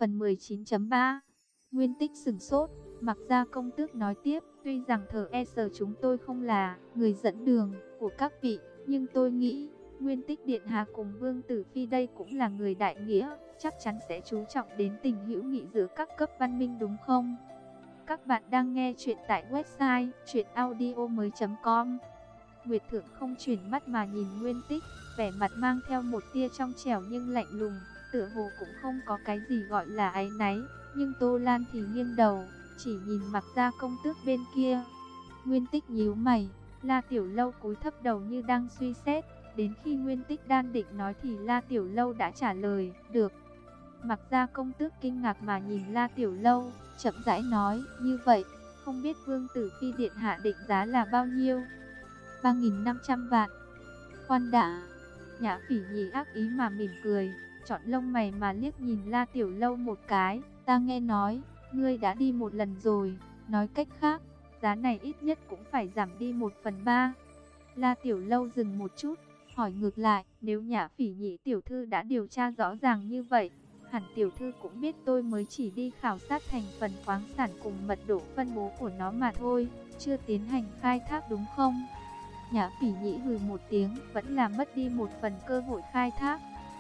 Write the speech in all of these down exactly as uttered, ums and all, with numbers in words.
Phần mười chín chấm ba. Nguyên Tích sửng sốt, Mặc Gia công tước nói tiếp, tuy rằng thờ e sở chúng tôi không là người dẫn đường của các vị, nhưng tôi nghĩ Nguyên Tích điện hạ cùng Vương Tử Phi đây cũng là người đại nghĩa, chắc chắn sẽ chú trọng đến tình hữu nghị giữa các cấp văn minh đúng không? Các bạn đang nghe chuyện tại website truyện audio mới chấm com. Nguyệt Thượng không chuyển mắt mà nhìn Nguyên Tích, vẻ mặt mang theo một tia trong trẻo nhưng lạnh lùng, tựa hồ cũng không có cái gì gọi là áy náy, nhưng Tô Lan thì nghiêng đầu, chỉ nhìn Mặc Gia công tước bên kia. Nguyên Tích nhíu mày, La Tiểu Lâu cúi thấp đầu như đang suy xét, đến khi Nguyên Tích đang định nói thì La Tiểu Lâu đã trả lời, được. Mặc Gia công tước kinh ngạc mà nhìn La Tiểu Lâu, chậm rãi nói, như vậy, không biết Vương Tử Phi điện hạ định giá là bao nhiêu? ba nghìn năm trăm vạn. Khoan đã. Nhã Phỉ Nhi ác ý mà mỉm cười, chọn lông mày mà liếc nhìn La Tiểu Lâu một cái, ta nghe nói, ngươi đã đi một lần rồi, nói cách khác, giá này ít nhất cũng phải giảm đi một phần ba. La Tiểu Lâu dừng một chút, hỏi ngược lại, nếu Nhã Phỉ Nhi tiểu thư đã điều tra rõ ràng như vậy, hẳn tiểu thư cũng biết tôi mới chỉ đi khảo sát thành phần khoáng sản cùng mật độ phân bố của nó mà thôi, chưa tiến hành khai thác đúng không? Nhã Phỉ Nhĩ hừ một tiếng, vẫn là mất đi một phần cơ hội khai thác.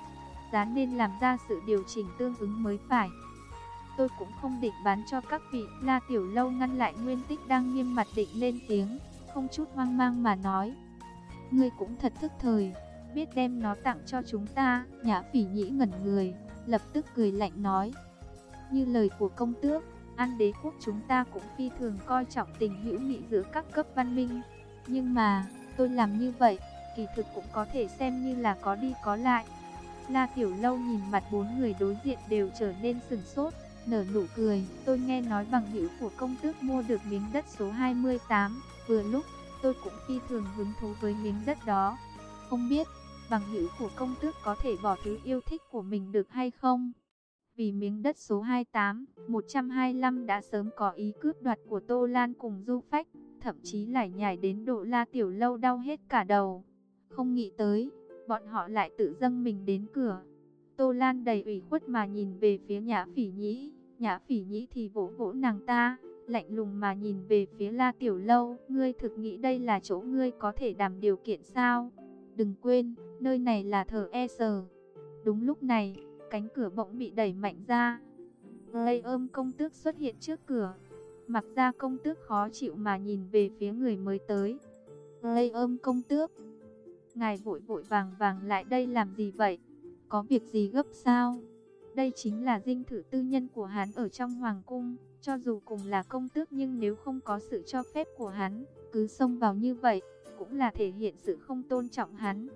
Giá nên làm ra sự điều chỉnh tương ứng mới phải. Tôi cũng không định bán cho các vị. La Tiểu Lâu ngăn lại Nguyên Tích đang nghiêm mặt định lên tiếng, không chút hoang mang mà nói. Ngươi cũng thật thức thời, biết đem nó tặng cho chúng ta. Nhã Phỉ Nhĩ ngẩn người, lập tức cười lạnh nói. Như lời của công tước, An Đế quốc chúng ta cũng phi thường coi trọng tình hữu nghị giữa các cấp văn minh. Nhưng mà, tôi làm như vậy, kỳ thực cũng có thể xem như là có đi có lại. La Tiểu Lâu nhìn mặt bốn người đối diện đều trở nên sửng sốt, nở nụ cười. Tôi nghe nói bằng hữu của công tước mua được miếng đất số hai mươi tám, vừa lúc, tôi cũng phi thường hứng thú với miếng đất đó. Không biết, bằng hữu của công tước có thể bỏ thứ yêu thích của mình được hay không? Vì miếng đất số hai mươi tám, một trăm hai mươi lăm đã sớm có ý cướp đoạt của Tô Lan cùng Du Phách, thậm chí lải nhải đến độ La Tiểu Lâu đau hết cả đầu. Không nghĩ tới, bọn họ lại tự dâng mình đến cửa. Tô Lan đầy ủy khuất mà nhìn về phía Nhã Phỉ Nhĩ, Nhã Phỉ Nhĩ thì vỗ vỗ nàng ta, lạnh lùng mà nhìn về phía La Tiểu Lâu. Ngươi thực nghĩ đây là chỗ ngươi có thể đảm điều kiện sao? Đừng quên, nơi này là thờ e sở. Đúng lúc này, cánh cửa bỗng bị đẩy mạnh ra. Lây ôm công tước xuất hiện trước cửa. Mặc Gia công tước khó chịu mà nhìn về phía người mới tới. Lây ôm công tước, ngài vội vội vàng vàng lại đây làm gì vậy? Có việc gì gấp sao? Đây chính là dinh thự tư nhân của hắn ở trong hoàng cung. Cho dù cùng là công tước nhưng nếu không có sự cho phép của hắn, cứ xông vào như vậy, cũng là thể hiện sự không tôn trọng hắn.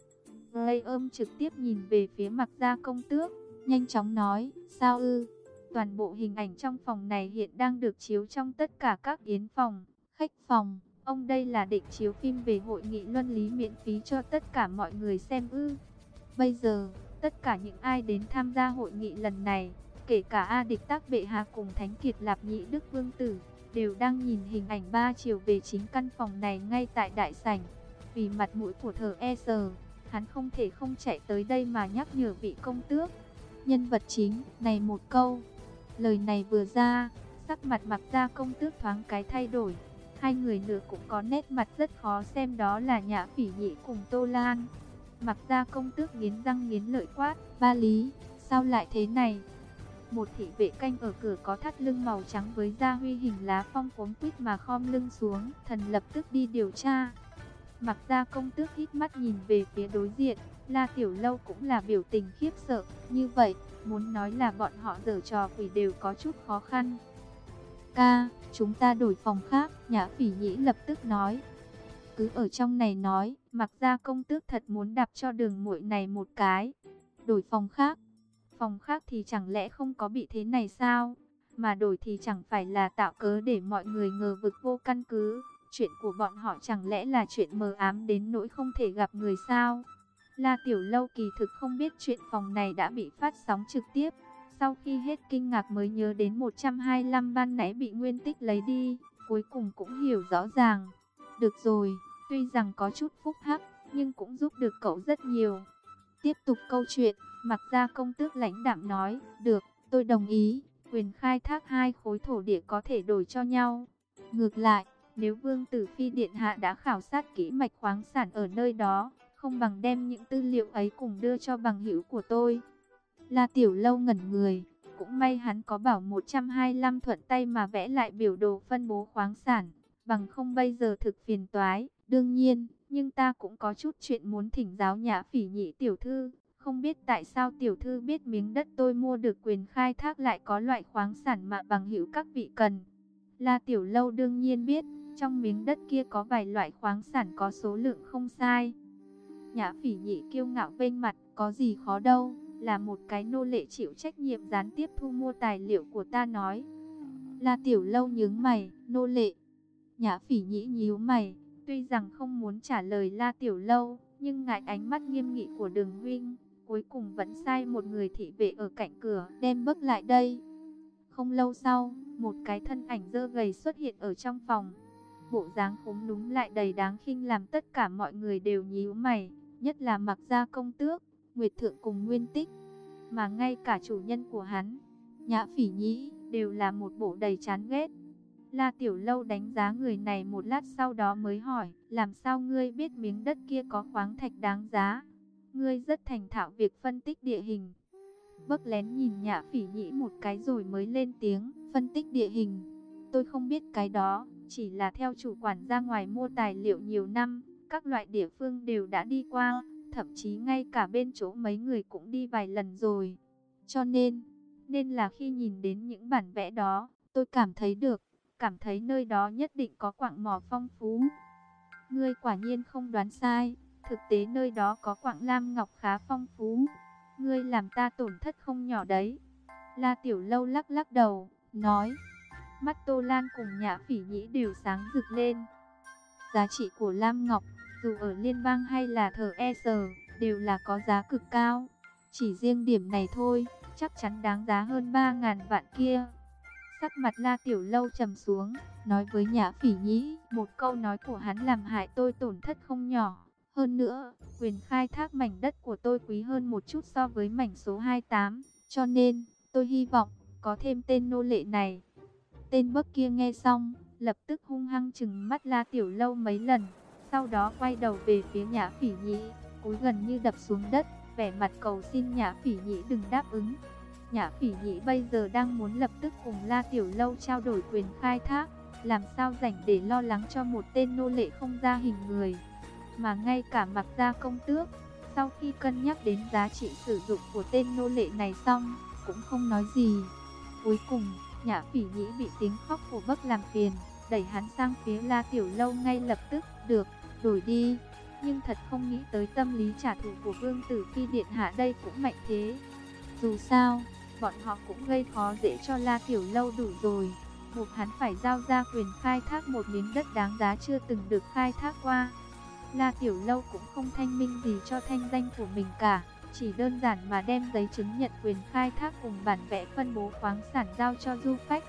Lây ôm trực tiếp nhìn về phía Mặc Gia công tước, nhanh chóng nói, sao ư? Toàn bộ hình ảnh trong phòng này hiện đang được chiếu trong tất cả các yến phòng, khách phòng. Ông đây là định chiếu phim về hội nghị luân lý miễn phí cho tất cả mọi người xem ư? Bây giờ, tất cả những ai đến tham gia hội nghị lần này, kể cả A Địch Tác Bệ Hạ cùng Thánh Kiệt Lạp Nhĩ Đức Vương Tử, đều đang nhìn hình ảnh ba chiều về chính căn phòng này ngay tại đại sảnh. Vì mặt mũi của thờ e sở, hắn không thể không chạy tới đây mà nhắc nhở vị công tước. Nhân vật chính, này một câu. Lời này vừa ra, sắc mặt Mặc Gia công tước thoáng cái thay đổi. Hai người nữa cũng có nét mặt rất khó xem, đó là Nhã Phỉ Nhĩ cùng Tô Lan. Mặc Gia công tước nghiến răng nghiến lợi quát, Ba Lý, sao lại thế này? Một thị vệ canh ở cửa có thắt lưng màu trắng với da huy hình lá phong cuống quýt mà khom lưng xuống, thần lập tức đi điều tra. Mặc Gia công tước hít mắt nhìn về phía đối diện, La Tiểu Lâu cũng là biểu tình khiếp sợ, như vậy, muốn nói là bọn họ giở trò quỷ đều có chút khó khăn. Ca, chúng ta đổi phòng khác, Nhã Phỉ Nhĩ lập tức nói. Cứ ở trong này nói, Mặc Gia công tước thật muốn đạp cho đường muội này một cái. Đổi phòng khác? Phòng khác thì chẳng lẽ không có bị thế này sao? Mà đổi thì chẳng phải là tạo cớ để mọi người ngờ vực vô căn cứ. Chuyện của bọn họ chẳng lẽ là chuyện mờ ám đến nỗi không thể gặp người sao? La Tiểu Lâu kỳ thực không biết chuyện phòng này đã bị phát sóng trực tiếp. Sau khi hết kinh ngạc mới nhớ đến một trăm hai mươi lăm ban nãy bị Nguyên Tích lấy đi, cuối cùng cũng hiểu rõ ràng. Được rồi, tuy rằng có chút phúc hắc, nhưng cũng giúp được cậu rất nhiều. Tiếp tục câu chuyện, Mặc Gia công tước lãnh đạm nói, được, Tôi đồng ý, quyền khai thác hai khối thổ địa có thể đổi cho nhau. Ngược lại, nếu Vương Tử Phi Điện Hạ đã khảo sát kỹ mạch khoáng sản ở nơi đó, không bằng đem những tư liệu ấy cùng đưa cho bằng hữu của tôi. La Tiểu Lâu ngẩn người, cũng may hắn có bảo một trăm hai mươi lăm thuận tay mà vẽ lại biểu đồ phân bố khoáng sản, bằng không bây giờ thực phiền toái. Đương nhiên, nhưng ta cũng có chút chuyện muốn thỉnh giáo Nhã Phỉ Nhĩ tiểu thư, không biết tại sao tiểu thư biết miếng đất tôi mua được quyền khai thác lại có loại khoáng sản mà bằng hữu các vị cần. La Tiểu Lâu đương nhiên biết, trong miếng đất kia có vài loại khoáng sản có số lượng không sai. Nhã Phỉ Nhĩ kiêu ngạo vênh mặt, có gì khó đâu, là một cái nô lệ chịu trách nhiệm gián tiếp thu mua tài liệu của ta nói. La Tiểu Lâu nhướng mày, nô lệ. Nhã Phỉ Nhĩ nhíu mày, tuy rằng không muốn trả lời La Tiểu Lâu, nhưng ngại ánh mắt nghiêm nghị của Đường huynh, cuối cùng vẫn sai một người thị vệ ở cạnh cửa đem bước lại đây. Không lâu sau, một cái thân ảnh dơ gầy xuất hiện ở trong phòng. Bộ dáng khúm núm lại đầy đáng khinh làm tất cả mọi người đều nhíu mày, nhất là Mặc Gia công tước, Nguyệt Thượng cùng Nguyên Tích, mà ngay cả chủ nhân của hắn, Nhã Phỉ Nhĩ, đều là một bộ đầy chán ghét. La Tiểu Lâu đánh giá người này một lát sau đó mới hỏi, làm sao ngươi biết miếng đất kia có khoáng thạch đáng giá? Ngươi rất thành thạo việc phân tích địa hình. Bấc lén nhìn Nhã Phỉ Nhĩ một cái rồi mới lên tiếng, phân tích địa hình. Tôi không biết cái đó, chỉ là theo chủ quản ra ngoài mua tài liệu nhiều năm, các loại địa phương đều đã đi qua, thậm chí ngay cả bên chỗ mấy người cũng đi vài lần rồi. Cho nên, nên là khi nhìn đến những bản vẽ đó, tôi cảm thấy được, cảm thấy nơi đó nhất định có quặng mỏ phong phú. Ngươi quả nhiên không đoán sai, thực tế nơi đó có quặng lam ngọc khá phong phú. Ngươi làm ta tổn thất không nhỏ đấy. La Tiểu Lâu lắc lắc đầu, nói. Mắt Tô Lan cùng Nhã Phỉ Nhĩ đều sáng rực lên. Giá trị của lam ngọc, dù ở liên bang hay là thờ e sờ, đều là có giá cực cao. Chỉ riêng điểm này thôi, chắc chắn đáng giá hơn ba ngàn vạn kia. Sắc mặt La Tiểu Lâu trầm xuống, nói với Nhã Phỉ Nhĩ, một câu nói của hắn làm hại tôi tổn thất không nhỏ. Hơn nữa, quyền khai thác mảnh đất của tôi quý hơn một chút so với mảnh số hai mươi tám, cho nên, tôi hy vọng, có thêm tên nô lệ này. Tên bấc kia nghe xong, lập tức hung hăng trừng mắt La Tiểu Lâu mấy lần, sau đó quay đầu về phía Nhã Phỉ Nhĩ, cúi gần như đập xuống đất, vẻ mặt cầu xin Nhã Phỉ Nhĩ đừng đáp ứng. Nhã Phỉ Nhĩ bây giờ đang muốn lập tức cùng La Tiểu Lâu trao đổi quyền khai thác, làm sao rảnh để lo lắng cho một tên nô lệ không ra hình người. Mà ngay cả Mặc Gia công tước, sau khi cân nhắc đến giá trị sử dụng của tên nô lệ này xong, cũng không nói gì. Cuối cùng, Nhã Phỉ Nhĩ bị tiếng khóc của bấc làm phiền, đẩy hắn sang phía La Tiểu Lâu ngay lập tức, được, đổi đi. Nhưng thật không nghĩ tới tâm lý trả thù của Vương Tử Phi Điện Hạ đây cũng mạnh thế. Dù sao, bọn họ cũng gây khó dễ cho La Tiểu Lâu đủ rồi, buộc hắn phải giao ra quyền khai thác một miếng đất đáng giá chưa từng được khai thác qua. La Tiểu Lâu cũng không thanh minh gì cho thanh danh của mình cả, chỉ đơn giản mà đem giấy chứng nhận quyền khai thác cùng bản vẽ phân bố khoáng sản giao cho du khách.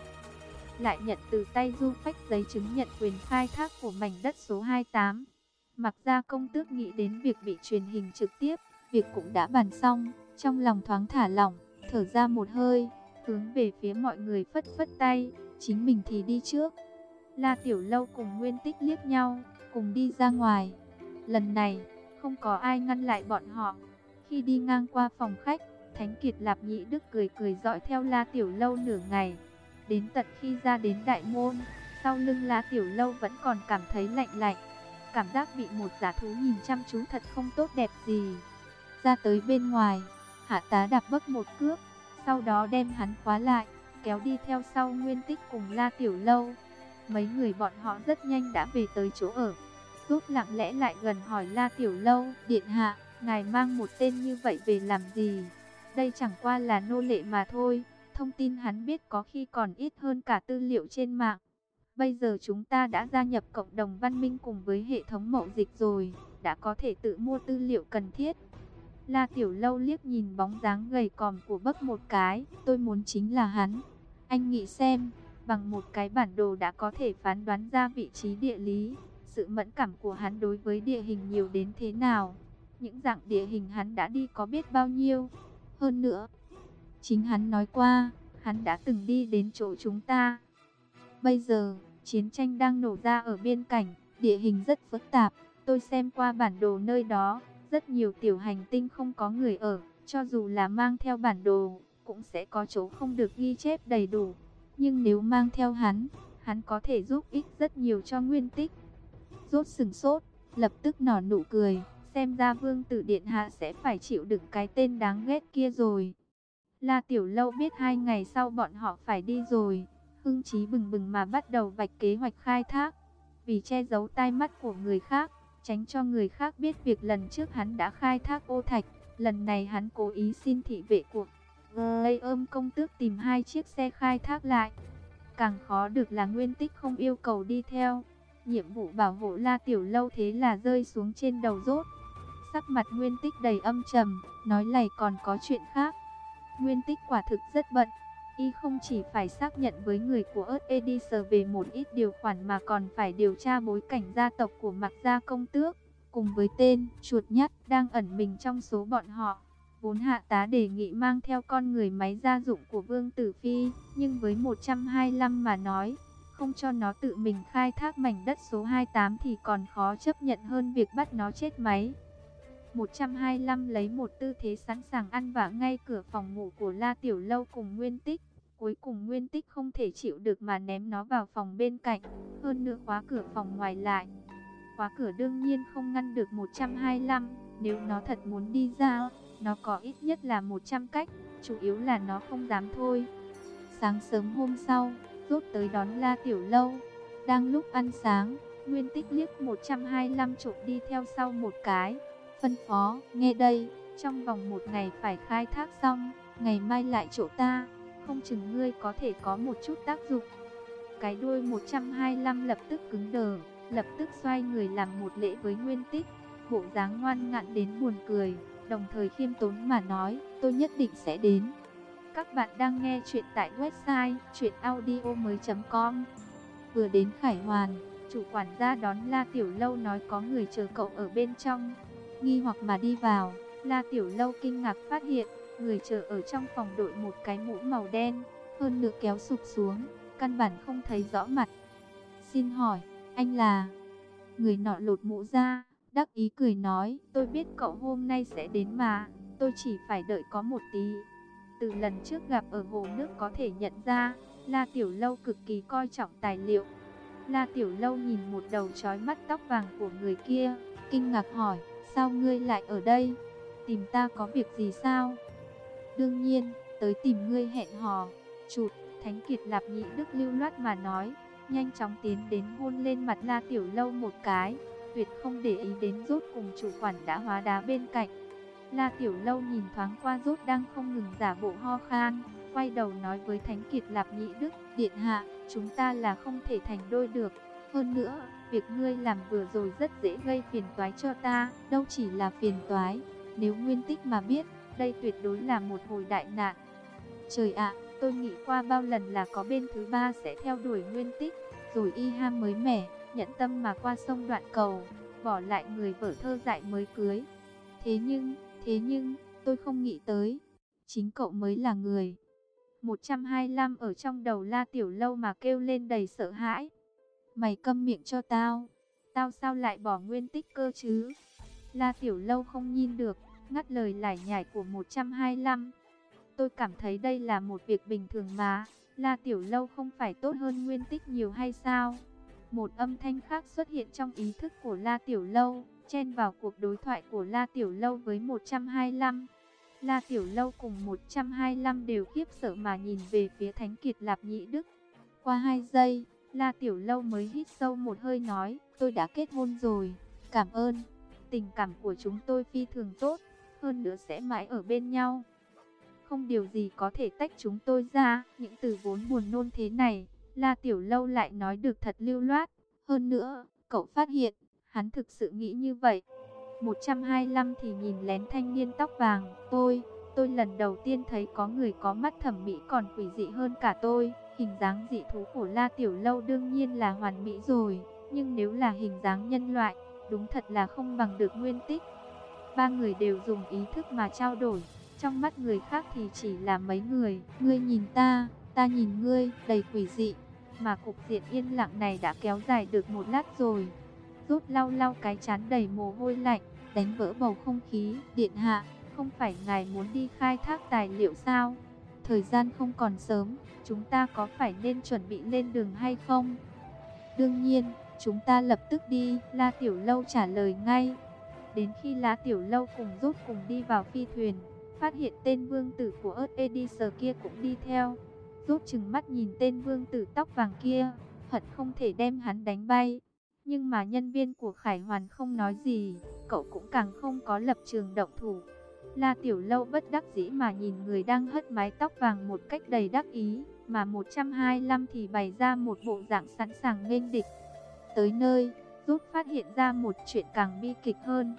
Lại nhận từ tay du khách giấy chứng nhận quyền khai thác của mảnh đất số hai mươi tám. Mặc Gia công tước nghĩ đến việc bị truyền hình trực tiếp, việc cũng đã bàn xong, trong lòng thoáng thả lỏng, thở ra một hơi, hướng về phía mọi người phất phất tay, chính mình thì đi trước. La Tiểu Lâu cùng Nguyên Tích liếc nhau, cùng đi ra ngoài. Lần này, không có ai ngăn lại bọn họ. Khi đi ngang qua phòng khách, Thánh Kiệt Lạp Nhĩ Đức cười cười dõi theo La Tiểu Lâu nửa ngày. Đến tận khi ra đến đại môn, sau lưng La Tiểu Lâu vẫn còn cảm thấy lạnh lạnh. Cảm giác bị một dã thú nhìn chăm chú thật không tốt đẹp gì. Ra tới bên ngoài, Hạ Tá đạp bấc một cước, sau đó đem hắn khóa lại, kéo đi theo sau Nguyên Tích cùng La Tiểu Lâu. Mấy người bọn họ rất nhanh đã về tới chỗ ở. Rút lặng lẽ lại gần hỏi La Tiểu Lâu, Điện Hạ, ngài mang một tên như vậy về làm gì? Đây chẳng qua là nô lệ mà thôi, thông tin hắn biết có khi còn ít hơn cả tư liệu trên mạng. Bây giờ chúng ta đã gia nhập cộng đồng văn minh cùng với hệ thống mậu dịch rồi, đã có thể tự mua tư liệu cần thiết. La Tiểu Lâu liếc nhìn bóng dáng gầy còm của bấc một cái, tôi muốn chính là hắn. Anh nghĩ xem, bằng một cái bản đồ đã có thể phán đoán ra vị trí địa lý, sự mẫn cảm của hắn đối với địa hình nhiều đến thế nào. Những dạng địa hình hắn đã đi có biết bao nhiêu. Hơn nữa, Chính hắn nói qua, hắn đã từng đi đến chỗ chúng ta. Bây giờ, chiến tranh đang nổ ra ở biên cảnh, địa hình rất phức tạp. Tôi xem qua bản đồ nơi đó, rất nhiều tiểu hành tinh không có người ở. Cho dù là mang theo bản đồ, cũng sẽ có chỗ không được ghi chép đầy đủ. Nhưng nếu mang theo hắn, hắn có thể giúp ích rất nhiều cho Nguyên Tích. Rốt sừng sốt, lập tức nở nụ cười. Xem ra Vương tử điện hạ sẽ phải chịu đựng cái tên đáng ghét kia rồi. La Tiểu Lâu biết hai ngày sau bọn họ phải đi rồi, hưng chí bừng bừng mà bắt đầu vạch kế hoạch khai thác. Vì che giấu tai mắt của người khác, tránh cho người khác biết việc lần trước hắn đã khai thác ô thạch, lần này hắn cố ý xin thị vệ của Gây ôm công tước tìm hai chiếc xe khai thác lại. Càng khó được là Nguyên Tích không yêu cầu đi theo. Nhiệm vụ bảo hộ La Tiểu Lâu thế là rơi xuống trên đầu Rốt. Sắc mặt Nguyên Tích đầy âm trầm, nói lầy còn có chuyện khác. Nguyên Tích quả thực rất bận. Y không chỉ phải xác nhận với người của Earth Edition về một ít điều khoản mà còn phải điều tra bối cảnh gia tộc của Mạc Gia Công Tước, cùng với tên chuột nhắt đang ẩn mình trong số bọn họ. Vốn hạ tá đề nghị mang theo con người máy gia dụng của Vương Tử Phi, nhưng với một trăm hai mươi lăm mà nói, không cho nó tự mình khai thác mảnh đất số hai mươi tám thì còn khó chấp nhận hơn việc bắt nó chết máy. một trăm hai mươi lăm lấy một tư thế sẵn sàng ăn vạ ngay cửa phòng ngủ của La Tiểu Lâu cùng Nguyên Tích. Cuối cùng Nguyên Tích không thể chịu được mà ném nó vào phòng bên cạnh, hơn nữa khóa cửa phòng ngoài lại. Khóa cửa đương nhiên không ngăn được một trăm hai mươi lăm, nếu nó thật muốn đi ra, nó có ít nhất là một trăm cách, chủ yếu là nó không dám thôi. Sáng sớm hôm sau, Rốt tới đón La Tiểu Lâu. Đang lúc ăn sáng, Nguyên Tích liếc một trăm hai mươi lăm trộm đi theo sau một cái. Phân phó, nghe đây, trong vòng một ngày phải khai thác xong, ngày mai lại chỗ ta, không chừng ngươi có thể có một chút tác dụng. Cái đuôi một trăm hai mươi lăm lập tức cứng đờ, lập tức xoay người làm một lễ với Nguyên Tích, bộ dáng ngoan ngạn đến buồn cười, đồng thời khiêm tốn mà nói, tôi nhất định sẽ đến. Các bạn đang nghe chuyện tại website truyện audio mới chấm com. Vừa đến Khải Hoàn, chủ quản gia đón La Tiểu Lâu nói có người chờ cậu ở bên trong. Nghi hoặc mà đi vào, La Tiểu Lâu kinh ngạc phát hiện, người chờ ở trong phòng đội một cái mũ màu đen, hơn nữa kéo sụp xuống, căn bản không thấy rõ mặt. Xin hỏi, anh là... Người nọ lột mũ ra, đắc ý cười nói, tôi biết cậu hôm nay sẽ đến mà, tôi chỉ phải đợi có một tí. Từ lần trước gặp ở hồ nước có thể nhận ra, La Tiểu Lâu cực kỳ coi trọng tài liệu. La Tiểu Lâu nhìn một đầu trói mắt tóc vàng của người kia, kinh ngạc hỏi, sao ngươi lại ở đây? Tìm ta có việc gì sao? Đương nhiên, tới tìm ngươi hẹn hò. Chụt, Thánh Kiệt Lạp Nhị Đức lưu loát mà nói, nhanh chóng tiến đến hôn lên mặt La Tiểu Lâu một cái, tuyệt không để ý đến Rốt cùng chủ quản đã hóa đá bên cạnh. La Tiểu Lâu nhìn thoáng qua Rốt đang không ngừng giả bộ ho khan, quay đầu nói với Thánh Kiệt Lạp Nhị Đức, điện hạ, chúng ta là không thể thành đôi được. Hơn nữa, việc ngươi làm vừa rồi rất dễ gây phiền toái cho ta, đâu chỉ là phiền toái, nếu Nguyên Tích mà biết, đây tuyệt đối là một hồi đại nạn. Trời ạ, tôi nghĩ qua bao lần là có bên thứ ba sẽ theo đuổi Nguyên Tích, rồi y ham mới mẻ, nhẫn tâm mà qua sông đoạn cầu, bỏ lại người vợ thơ dại mới cưới. Thế nhưng, thế nhưng, tôi không nghĩ tới, chính cậu mới là người. một trăm hai mươi lăm ở trong đầu La Tiểu Lâu mà kêu lên đầy sợ hãi. Mày câm miệng cho tao, tao sao lại bỏ Nguyên Tích cơ chứ? La Tiểu Lâu không nhìn được, ngắt lời lải nhải của một trăm hai mươi lăm. Tôi cảm thấy đây là một việc bình thường mà, La Tiểu Lâu không phải tốt hơn Nguyên Tích nhiều hay sao? Một âm thanh khác xuất hiện trong ý thức của La Tiểu Lâu, chen vào cuộc đối thoại của La Tiểu Lâu với một trăm hai mươi lăm. La Tiểu Lâu cùng một trăm hai mươi lăm đều khiếp sợ mà nhìn về phía Thánh Kiệt Lạp Nhị Đức. Qua hai giây, La Tiểu Lâu mới hít sâu một hơi nói, tôi đã kết hôn rồi, cảm ơn. Tình cảm của chúng tôi phi thường tốt, hơn nữa sẽ mãi ở bên nhau. Không điều gì có thể tách chúng tôi ra. Những từ vốn buồn nôn thế này, La Tiểu Lâu lại nói được thật lưu loát. Hơn nữa, cậu phát hiện, hắn thực sự nghĩ như vậy. một trăm hai mươi lăm thì nhìn lén thanh niên tóc vàng. Tôi, tôi lần đầu tiên thấy có người có mắt thẩm mỹ còn quỷ dị hơn cả tôi. Hình dáng dị thú của La Tiểu Lâu đương nhiên là hoàn mỹ rồi. Nhưng nếu là hình dáng nhân loại, đúng thật là không bằng được Nguyên Tích. Ba người đều dùng ý thức mà trao đổi. trong mắt người khác thì chỉ là mấy người. Ngươi nhìn ta, ta nhìn ngươi, đầy quỷ dị. Mà cục diện yên lặng này đã kéo dài được một lát rồi. Rốt lau lau cái trán đầy mồ hôi lạnh, đánh vỡ bầu không khí. Điện hạ, không phải ngài muốn đi khai thác tài liệu sao? Thời gian không còn sớm, chúng ta có phải nên chuẩn bị lên đường hay không? Đương nhiên, chúng ta lập tức đi, La Tiểu Lâu trả lời ngay. Đến khi La Tiểu Lâu cùng Rốt cùng đi vào phi thuyền, phát hiện tên vương tử của Earth Edition kia cũng đi theo. Rốt trừng mắt nhìn tên vương tử tóc vàng kia, hận không thể đem hắn đánh bay. Nhưng mà nhân viên của Khải Hoàn không nói gì, cậu cũng càng không có lập trường động thủ. La Tiểu Lâu bất đắc dĩ mà nhìn người đang hất mái tóc vàng một cách đầy đắc ý, mà một trăm hai mươi lăm thì bày ra một bộ dạng sẵn sàng nghênh địch. Tới nơi, Rốt phát hiện ra một chuyện càng bi kịch hơn.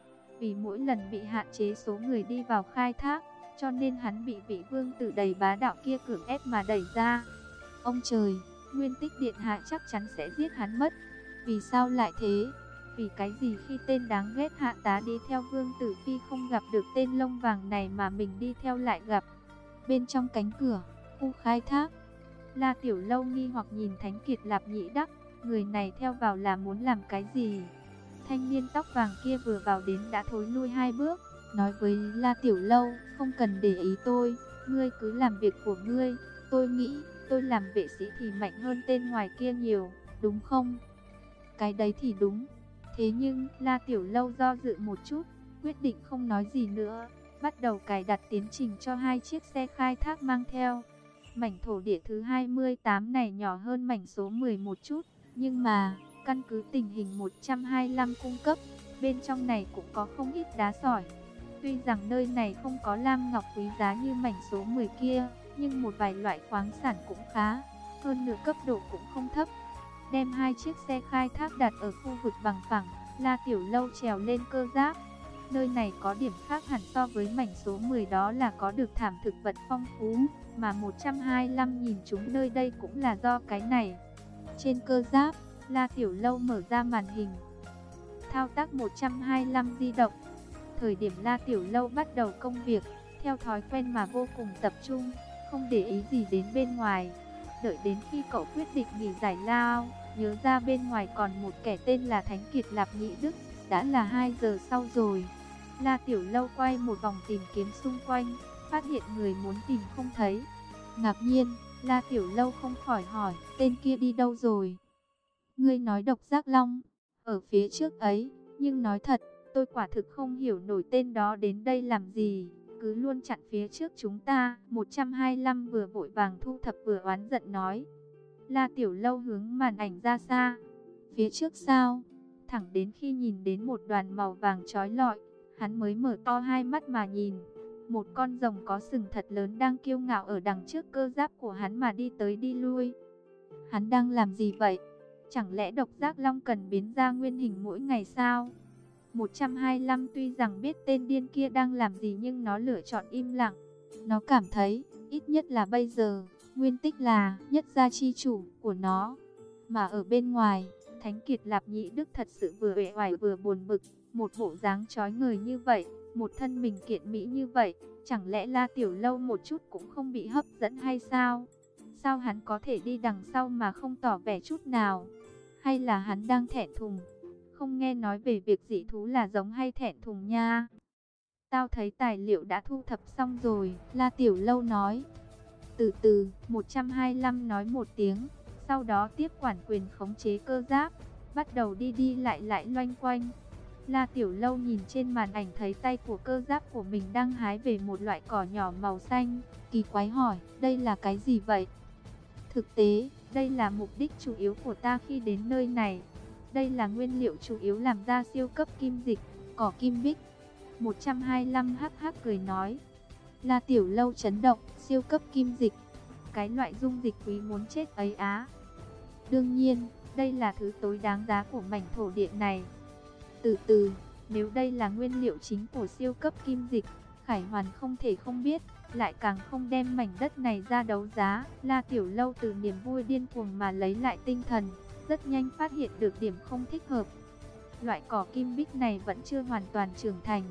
Vì mỗi lần bị hạn chế số người đi vào khai thác, cho nên hắn bị vị vương tử đầy bá đạo kia cưỡng ép mà đẩy ra. Ông trời, Nguyên Tích Điện Hạ chắc chắn sẽ giết hắn mất. Vì sao lại thế? Vì cái gì khi tên đáng ghét Hạ Tá đi theo vương tử phi không gặp được tên lông vàng này mà mình đi theo lại gặp? Bên trong cánh cửa, khu khai thác, La Tiểu Lâu nghi hoặc nhìn Thánh Kiệt Lạp Nhĩ Đắc, người này theo vào là muốn làm cái gì? Thanh niên tóc vàng kia vừa vào đến đã thối lui hai bước, nói với La Tiểu Lâu, không cần để ý tôi, ngươi cứ làm việc của ngươi, tôi nghĩ tôi làm vệ sĩ thì mạnh hơn tên ngoài kia nhiều, đúng không? Cái đấy thì đúng. Thế nhưng, La Tiểu Lâu do dự một chút, quyết định không nói gì nữa, bắt đầu cài đặt tiến trình cho hai chiếc xe khai thác mang theo. Mảnh thổ địa thứ hai mươi tám này nhỏ hơn mảnh số mười một chút, nhưng mà, căn cứ tình hình một trăm hai mươi lăm cung cấp, bên trong này cũng có không ít đá sỏi. Tuy rằng nơi này không có lam ngọc quý giá như mảnh số mười kia, nhưng một vài loại khoáng sản cũng khá, hơn nữa cấp độ cũng không thấp. Đem hai chiếc xe khai thác đặt ở khu vực bằng phẳng, La Tiểu Lâu trèo lên cơ giáp. Nơi này có điểm khác hẳn so với mảnh số mười, đó là có được thảm thực vật phong phú, mà một trăm hai mươi lăm nhìn chúng nơi đây cũng là do cái này. Trên cơ giáp, La Tiểu Lâu mở ra màn hình, thao tác một trăm hai mươi lăm di động. Thời điểm La Tiểu Lâu bắt đầu công việc, theo thói quen mà vô cùng tập trung, không để ý gì đến bên ngoài. Đợi đến khi cậu quyết định nghỉ giải lao, nhớ ra bên ngoài còn một kẻ tên là Thánh Kiệt Lạp Nhĩ Đức, đã là hai giờ sau rồi. La Tiểu Lâu quay một vòng tìm kiếm xung quanh, phát hiện người muốn tìm không thấy. Ngạc nhiên, La Tiểu Lâu không khỏi hỏi, tên kia đi đâu rồi? Ngươi nói độc giác long, ở phía trước ấy, nhưng nói thật, tôi quả thực không hiểu nổi tên đó đến đây làm gì, cứ luôn chặn phía trước chúng ta. Một trăm hai mươi lăm vừa vội vàng thu thập vừa oán giận nói. La Tiểu Lâu hướng màn ảnh ra xa. Phía trước sao? Thẳng đến khi nhìn đến một đoàn màu vàng chói lọi, hắn mới mở to hai mắt mà nhìn. Một con rồng có sừng thật lớn đang kiêu ngạo ở đằng trước cơ giáp của hắn mà đi tới đi lui. Hắn đang làm gì vậy? Chẳng lẽ độc giác long cần biến ra nguyên hình mỗi ngày sao? một trăm hai mươi lăm tuy rằng biết tên điên kia đang làm gì nhưng nó lựa chọn im lặng. Nó cảm thấy, ít nhất là bây giờ, Nguyên Tích là nhất gia chi chủ của nó. Mà ở bên ngoài, Thánh Kiệt Lạp Nhĩ Đức thật sự vừa uể oải vừa buồn bực. Một bộ dáng chói người như vậy, một thân mình kiện mỹ như vậy, chẳng lẽ La Tiểu Lâu một chút cũng không bị hấp dẫn hay sao? Sao hắn có thể đi đằng sau mà không tỏ vẻ chút nào? Hay là hắn đang thẹn thùng? Không nghe nói về việc dị thú là giống hay thẹn thùng nha. Tao thấy tài liệu đã thu thập xong rồi, La Tiểu Lâu nói. Từ từ, một trăm hai mươi lăm nói một tiếng, sau đó tiếp quản quyền khống chế cơ giáp, bắt đầu đi đi lại lại loanh quanh. La Tiểu Lâu nhìn trên màn ảnh thấy tay của cơ giáp của mình đang hái về một loại cỏ nhỏ màu xanh, kỳ quái hỏi, đây là cái gì vậy? Thực tế, đây là mục đích chủ yếu của ta khi đến nơi này. Đây là nguyên liệu chủ yếu làm ra siêu cấp kim dịch, cỏ kim bích. một trăm hai mươi lăm hắc hắc cười nói. La Tiểu Lâu chấn động, siêu cấp kim dịch. Cái loại dung dịch quý muốn chết ấy á. Đương nhiên, đây là thứ tối đáng giá của mảnh thổ địa này. Từ từ, nếu đây là nguyên liệu chính của siêu cấp kim dịch, Khải Hoàn không thể không biết, lại càng không đem mảnh đất này ra đấu giá. La Tiểu Lâu từ niềm vui điên cuồng mà lấy lại tinh thần, rất nhanh phát hiện được điểm không thích hợp. Loại cỏ kim bích này vẫn chưa hoàn toàn trưởng thành.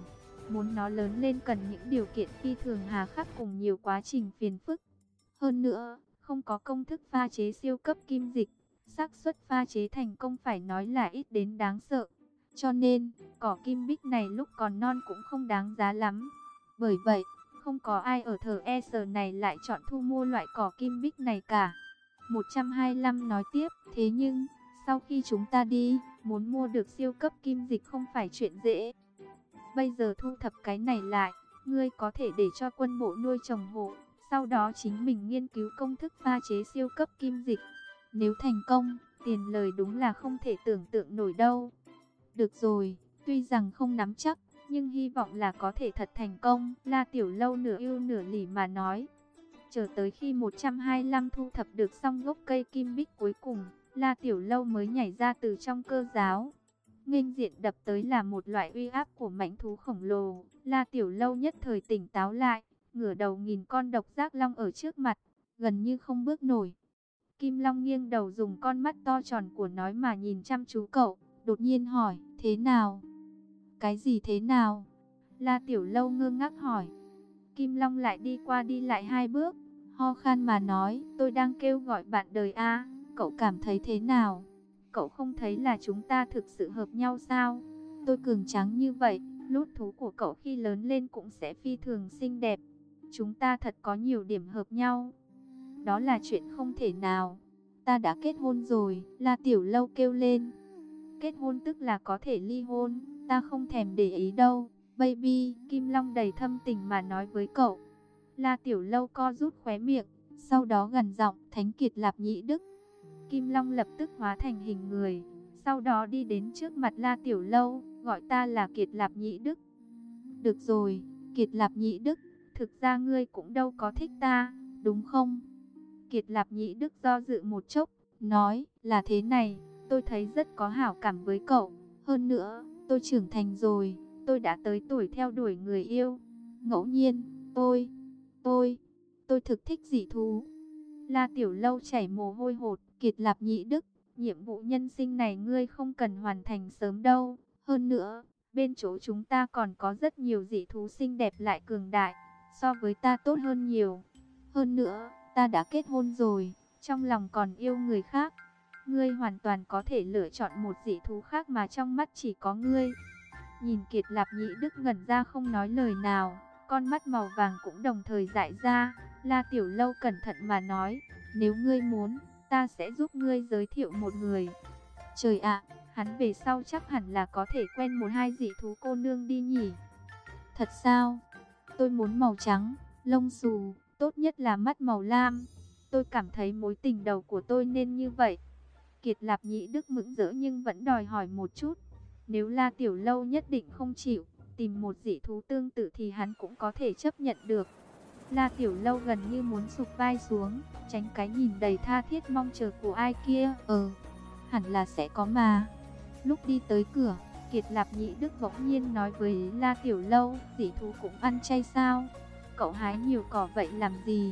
Muốn nó lớn lên cần những điều kiện phi thường hà khắc cùng nhiều quá trình phiền phức. Hơn nữa, không có công thức pha chế siêu cấp kim dịch, xác suất pha chế thành công phải nói là ít đến đáng sợ. Cho nên, cỏ kim bích này lúc còn non cũng không đáng giá lắm. Bởi vậy, không có ai ở thờ e sờ này lại chọn thu mua loại cỏ kim bích này cả. một trăm hai mươi lăm nói tiếp, thế nhưng, sau khi chúng ta đi, muốn mua được siêu cấp kim dịch không phải chuyện dễ. Bây giờ thu thập cái này lại, ngươi có thể để cho quân bộ nuôi trồng hộ, sau đó chính mình nghiên cứu công thức pha chế siêu cấp kim dịch. Nếu thành công, tiền lời đúng là không thể tưởng tượng nổi đâu. Được rồi, tuy rằng không nắm chắc, nhưng hy vọng là có thể thật thành công. La Tiểu Lâu nửa ưu nửa lỉ mà nói. Chờ tới khi một trăm hai mươi lăm thu thập được xong gốc cây kim bích cuối cùng, La Tiểu Lâu mới nhảy ra từ trong cơ giáo. Nghênh diện đập tới là một loại uy áp của mãnh thú khổng lồ. La Tiểu Lâu nhất thời tỉnh táo lại, ngửa đầu nhìn con độc giác long ở trước mặt, gần như không bước nổi. Kim Long nghiêng đầu dùng con mắt to tròn của nó mà nhìn chăm chú cậu, đột nhiên hỏi, thế nào? Cái gì thế nào? La Tiểu Lâu ngơ ngác hỏi. Kim Long lại đi qua đi lại hai bước, ho khan mà nói, tôi đang kêu gọi bạn đời a, cậu cảm thấy thế nào? Cậu không thấy là chúng ta thực sự hợp nhau sao? Tôi cường tráng như vậy, lút thú của cậu khi lớn lên cũng sẽ phi thường xinh đẹp. Chúng ta thật có nhiều điểm hợp nhau. Đó là chuyện không thể nào. Ta đã kết hôn rồi, La Tiểu Lâu kêu lên. Kết hôn tức là có thể ly hôn, ta không thèm để ý đâu. Baby, Kim Long đầy thâm tình mà nói với cậu. La Tiểu Lâu co rút khóe miệng, sau đó gằn giọng, Thánh Kiệt Lạp Nhĩ Đức. Kim Long lập tức hóa thành hình người, sau đó đi đến trước mặt La Tiểu Lâu, gọi ta là Kiệt Lạp Nhĩ Đức. Được rồi, Kiệt Lạp Nhĩ Đức, thực ra ngươi cũng đâu có thích ta, đúng không? Kiệt Lạp Nhĩ Đức do dự một chốc, nói là thế này, tôi thấy rất có hảo cảm với cậu. Hơn nữa, tôi trưởng thành rồi, tôi đã tới tuổi theo đuổi người yêu. Ngẫu nhiên, tôi, tôi, tôi thực thích dị thú. La Tiểu Lâu chảy mồ hôi hột, Kiệt Lạp Nhĩ Đức, nhiệm vụ nhân sinh này ngươi không cần hoàn thành sớm đâu. Hơn nữa, bên chỗ chúng ta còn có rất nhiều dị thú xinh đẹp lại cường đại, so với ta tốt hơn nhiều. Hơn nữa, ta đã kết hôn rồi, trong lòng còn yêu người khác. Ngươi hoàn toàn có thể lựa chọn một dị thú khác mà trong mắt chỉ có ngươi. Nhìn Kiệt Lạp Nhĩ Đức ngẩn ra không nói lời nào, con mắt màu vàng cũng đồng thời dại ra. La Tiểu Lâu cẩn thận mà nói, nếu ngươi muốn, ta sẽ giúp ngươi giới thiệu một người. Trời ạ, hắn về sau chắc hẳn là có thể quen một hai dị thú cô nương đi nhỉ. Thật sao? Tôi muốn màu trắng, lông xù, tốt nhất là mắt màu lam. Tôi cảm thấy mối tình đầu của tôi nên như vậy. Kiệt Lạp Nhĩ Đức mững rỡ nhưng vẫn đòi hỏi một chút. Nếu La Tiểu Lâu nhất định không chịu, tìm một dị thú tương tự thì hắn cũng có thể chấp nhận được. La Tiểu Lâu gần như muốn sụp vai xuống, tránh cái nhìn đầy tha thiết mong chờ của ai kia. Ờ, hẳn là sẽ có mà. Lúc đi tới cửa, Kiệt Lạp Nhĩ Đức bỗng nhiên nói với La Tiểu Lâu, dị thú cũng ăn chay sao? Cậu hái nhiều cỏ vậy làm gì?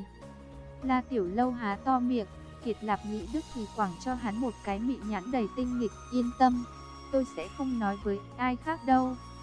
La Tiểu Lâu há to miệng, Kiệt Lạp Nhĩ Đức thì quẳng cho hắn một cái mị nhãn đầy tinh nghịch. Yên tâm, tôi sẽ không nói với ai khác đâu.